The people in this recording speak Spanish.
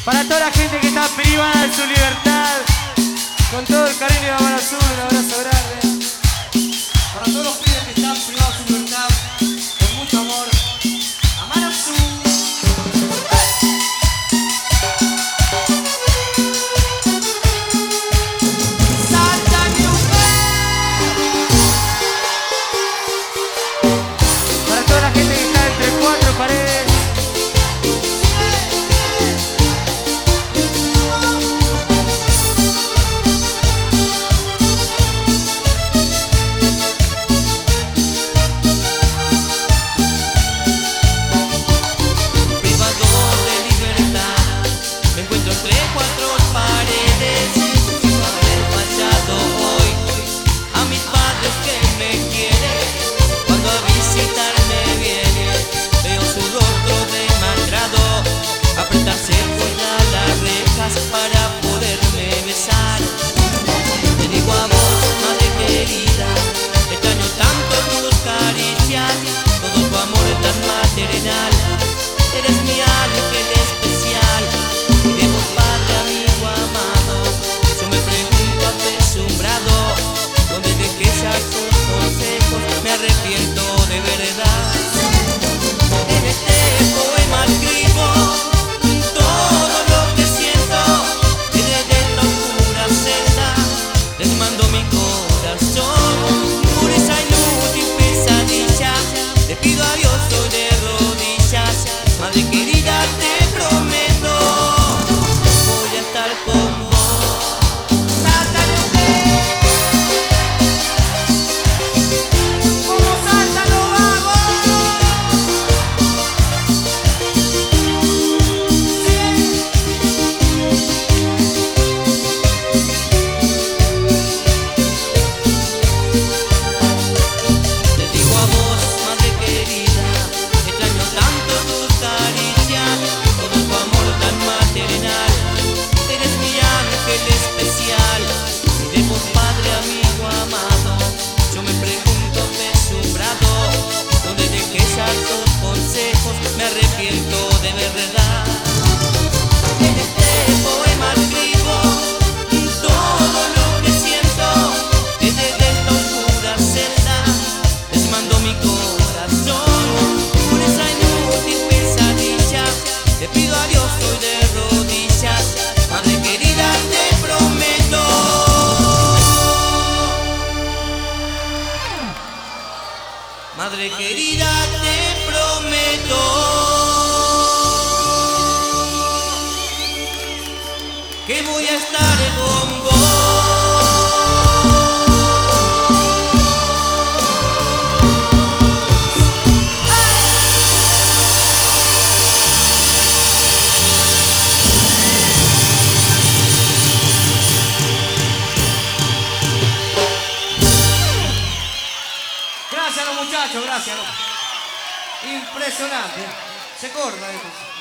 Para toda la gente que está privada de su libertad, con todo el cariño de Amar Azul, un abrazo grande. Para todos los pibes que están privados de su libertad, con mucho amor, Amar Azul. Para toda la gente que está entre cuatro paredes. Para poderme besar, te digo a vos, madre querida, extraño tanto tus caricias, todo tu amor tan maternal, eres mi ángel especial, y de vos, padre, amigo amado, yo me pregunto asombrado, donde dejé ya tus consejos, me arrepiento de verdad. En este poema escribo todo lo que siento, y desde esta oscura celda les mando mi corazón. Por esa inútil pesadilla le pido a Dios hoy de rodillas, madre querida, te prometo voy a estar con vos. Especial, y de vos, padre, amigo amado, yo me pregunto deslumbrado, donde dejé ya tus consejos, me arrepiento de verdad. En este poema escribo todo lo que siento, que desde esta oscura celda les mando mi corazón. Por esa inútil pesadilla le pido a Dios hoy de rodillas, madre querida, te prometo. Madre querida, te prometo que voy a estar con vos. Gracias a los muchachos, gracias. Impresionante. Se corta esto.